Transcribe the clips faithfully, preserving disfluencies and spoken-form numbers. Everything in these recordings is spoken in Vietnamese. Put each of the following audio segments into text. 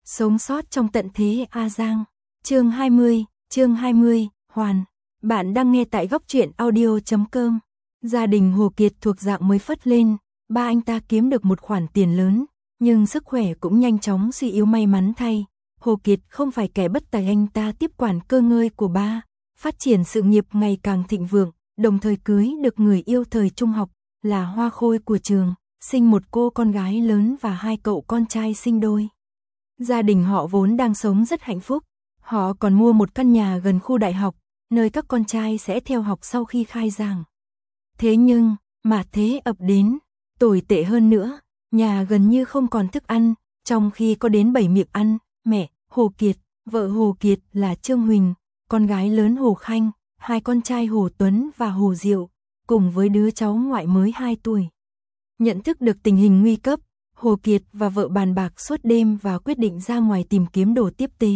Sống sót trong tận thế A Giang. Chương hai mươi, chương hai mươi, Hoàn. Bạn đang nghe tại góc truyện audio chấm com. Gia đình Hồ Kiệt thuộc dạng mới phất lên, ba anh ta kiếm được một khoản tiền lớn, nhưng sức khỏe cũng nhanh chóng suy yếu. May mắn thay, Hồ Kiệt không phải kẻ bất tài, anh ta tiếp quản cơ ngơi của ba, phát triển sự nghiệp ngày càng thịnh vượng, đồng thời cưới được người yêu thời trung học, là hoa khôi của trường, sinh một cô con gái lớn và hai cậu con trai sinh đôi. Gia đình họ vốn đang sống rất hạnh phúc, họ còn mua một căn nhà gần khu đại học, nơi các con trai sẽ theo học sau khi khai giảng. Thế nhưng, mà thế ập đến, tồi tệ hơn nữa, nhà gần như không còn thức ăn, trong khi có đến bảy miệng ăn. Mẹ Hồ Kiệt, vợ Hồ Kiệt là Trương Huỳnh, con gái lớn Hồ Khanh, hai con trai Hồ Tuấn và Hồ Diệu, cùng với đứa cháu ngoại mới hai tuổi. Nhận thức được tình hình nguy cấp, Hồ Kiệt và vợ bàn bạc suốt đêm và quyết định ra ngoài tìm kiếm đồ tiếp tế.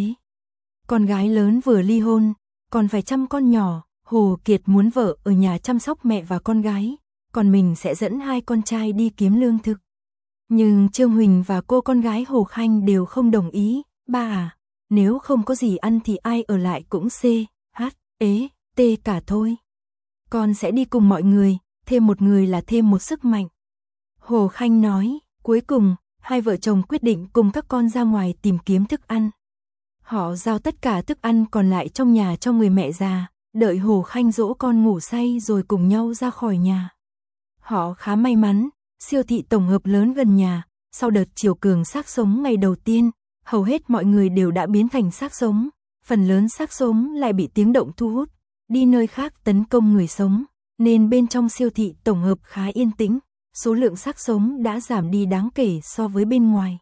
Con gái lớn vừa ly hôn, còn phải chăm con nhỏ, Hồ Kiệt muốn vợ ở nhà chăm sóc mẹ và con gái, còn mình sẽ dẫn hai con trai đi kiếm lương thực. Nhưng Trương Huỳnh và cô con gái Hồ Khanh đều không đồng ý. Ba à, nếu không có gì ăn thì ai ở lại cũng C, H, ế, T cả thôi. Con sẽ đi cùng mọi người, thêm một người là thêm một sức mạnh. Hồ Khanh nói. Cuối cùng, hai vợ chồng quyết định cùng các con ra ngoài tìm kiếm thức ăn. Họ giao tất cả thức ăn còn lại trong nhà cho người mẹ già, đợi Hồ Khanh dỗ con ngủ say rồi cùng nhau ra khỏi nhà. Họ khá may mắn, siêu thị tổng hợp lớn gần nhà, sau đợt chiều cường xác sống ngày đầu tiên, hầu hết mọi người đều đã biến thành xác sống, phần lớn xác sống lại bị tiếng động thu hút, đi nơi khác tấn công người sống, nên bên trong siêu thị tổng hợp khá yên tĩnh. Số lượng xác sống đã giảm đi đáng kể so với bên ngoài.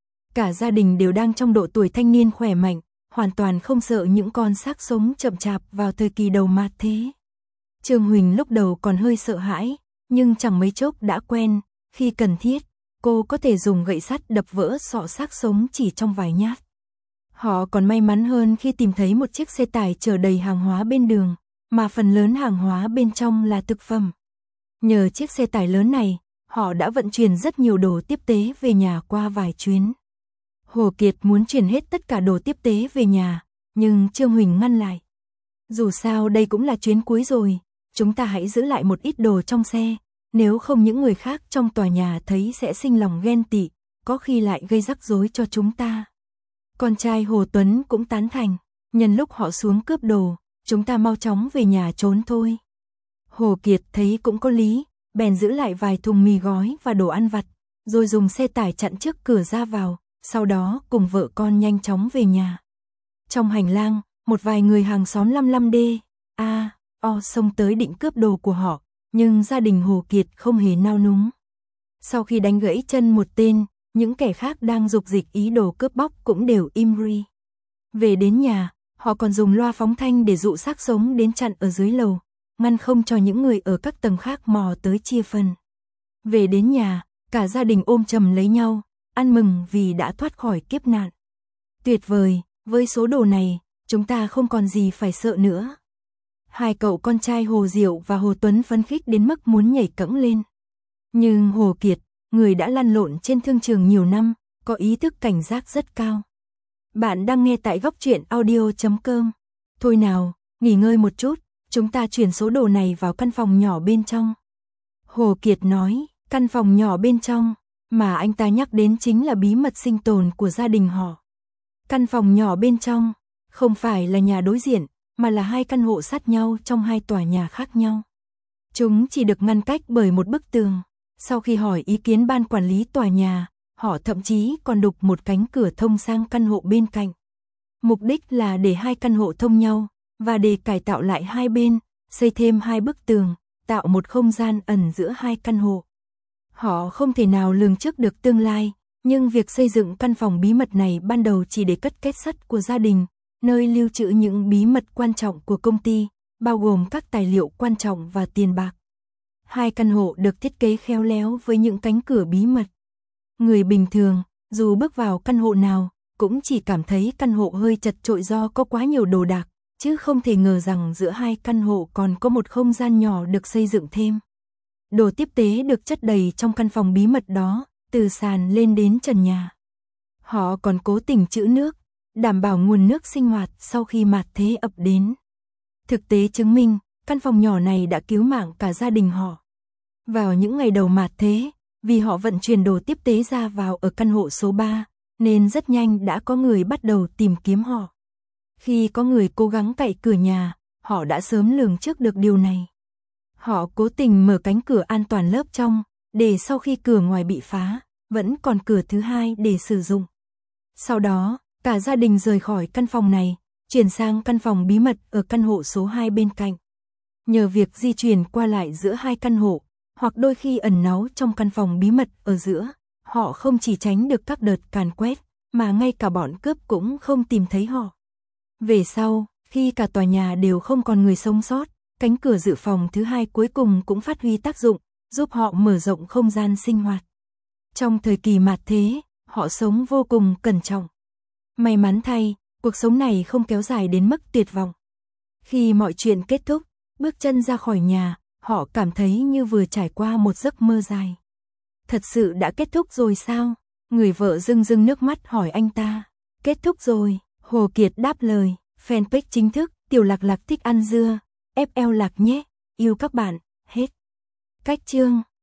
Cả gia đình đều đang trong độ tuổi thanh niên khỏe mạnh, hoàn toàn không sợ những con xác sống chậm chạp vào thời kỳ đầu mạt thế. Trương Huỳnh lúc đầu còn hơi sợ hãi, nhưng chẳng mấy chốc đã quen, khi cần thiết, cô có thể dùng gậy sắt đập vỡ sọ xác sống chỉ trong vài nhát. Họ còn may mắn hơn khi tìm thấy một chiếc xe tải chở đầy hàng hóa bên đường, mà phần lớn hàng hóa bên trong là thực phẩm. Nhờ chiếc xe tải lớn này, họ đã vận chuyển rất nhiều đồ tiếp tế về nhà qua vài chuyến. Hồ Kiệt muốn chuyển hết tất cả đồ tiếp tế về nhà, nhưng Trương Huỳnh ngăn lại. Dù sao đây cũng là chuyến cuối rồi, chúng ta hãy giữ lại một ít đồ trong xe, nếu không những người khác trong tòa nhà thấy sẽ sinh lòng ghen tị, có khi lại gây rắc rối cho chúng ta. Con trai Hồ Tuấn cũng tán thành, nhân lúc họ xuống cướp đồ, chúng ta mau chóng về nhà trốn thôi. Hồ Kiệt thấy cũng có lý, bèn giữ lại vài thùng mì gói và đồ ăn vặt, rồi dùng xe tải chặn trước cửa ra vào, sau đó cùng vợ con nhanh chóng về nhà. Trong hành lang, một vài người hàng xóm lăm lăm D, A, O xông tới định cướp đồ của họ, nhưng gia đình Hồ Kiệt không hề nao núng. Sau khi đánh gãy chân một tên, những kẻ khác đang dục dịch ý đồ cướp bóc cũng đều im ri. Về đến nhà, họ còn dùng loa phóng thanh để dụ xác sống đến chặn ở dưới lầu, ngăn không cho những người ở các tầng khác mò tới chia phần. Về đến nhà, cả gia đình ôm chầm lấy nhau, ăn mừng vì đã thoát khỏi kiếp nạn. Tuyệt vời, với số đồ này, chúng ta không còn gì phải sợ nữa. Hai cậu con trai Hồ Diệu và Hồ Tuấn phấn khích đến mức muốn nhảy cẫng lên. Nhưng Hồ Kiệt, người đã lăn lộn trên thương trường nhiều năm, có ý thức cảnh giác rất cao. Bạn đang nghe tại góc truyện audio chấm com. Thôi nào, nghỉ ngơi một chút. Chúng ta chuyển số đồ này vào căn phòng nhỏ bên trong. Hồ Kiệt nói, căn phòng nhỏ bên trong, mà anh ta nhắc đến chính là bí mật sinh tồn của gia đình họ. Căn phòng nhỏ bên trong, không phải là nhà đối diện, mà là hai căn hộ sát nhau trong hai tòa nhà khác nhau. Chúng chỉ được ngăn cách bởi một bức tường. Sau khi hỏi ý kiến ban quản lý tòa nhà, họ thậm chí còn đục một cánh cửa thông sang căn hộ bên cạnh. Mục đích là để hai căn hộ thông nhau, và để cải tạo lại hai bên, xây thêm hai bức tường, tạo một không gian ẩn giữa hai căn hộ. Họ không thể nào lường trước được tương lai, nhưng việc xây dựng căn phòng bí mật này ban đầu chỉ để cất kết sắt của gia đình, nơi lưu trữ những bí mật quan trọng của công ty, bao gồm các tài liệu quan trọng và tiền bạc. Hai căn hộ được thiết kế khéo léo với những cánh cửa bí mật. Người bình thường, dù bước vào căn hộ nào, cũng chỉ cảm thấy căn hộ hơi chật chội do có quá nhiều đồ đạc, chứ không thể ngờ rằng giữa hai căn hộ còn có một không gian nhỏ được xây dựng thêm. Đồ tiếp tế được chất đầy trong căn phòng bí mật đó, từ sàn lên đến trần nhà. Họ còn cố tình trữ nước, đảm bảo nguồn nước sinh hoạt sau khi mạt thế ập đến. Thực tế chứng minh, căn phòng nhỏ này đã cứu mạng cả gia đình họ. Vào những ngày đầu mạt thế, vì họ vận chuyển đồ tiếp tế ra vào ở căn hộ số ba, nên rất nhanh đã có người bắt đầu tìm kiếm họ. Khi có người cố gắng cậy cửa nhà, họ đã sớm lường trước được điều này. Họ cố tình mở cánh cửa an toàn lớp trong, để sau khi cửa ngoài bị phá, vẫn còn cửa thứ hai để sử dụng. Sau đó, cả gia đình rời khỏi căn phòng này, chuyển sang căn phòng bí mật ở căn hộ số hai bên cạnh. Nhờ việc di chuyển qua lại giữa hai căn hộ, hoặc đôi khi ẩn náu trong căn phòng bí mật ở giữa, họ không chỉ tránh được các đợt càn quét, mà ngay cả bọn cướp cũng không tìm thấy họ. Về sau, khi cả tòa nhà đều không còn người sống sót, cánh cửa dự phòng thứ hai cuối cùng cũng phát huy tác dụng, giúp họ mở rộng không gian sinh hoạt. Trong thời kỳ mạt thế, họ sống vô cùng cẩn trọng. May mắn thay, cuộc sống này không kéo dài đến mức tuyệt vọng. Khi mọi chuyện kết thúc, bước chân ra khỏi nhà, họ cảm thấy như vừa trải qua một giấc mơ dài. Thật sự đã kết thúc rồi sao? Người vợ rưng rưng nước mắt hỏi anh ta. Kết thúc rồi, Hồ Kiệt đáp lời. Fanpage chính thức, Tiểu Lạc Lạc thích ăn dưa, ép lờ Lạc nhé, yêu các bạn, hết. Cách chương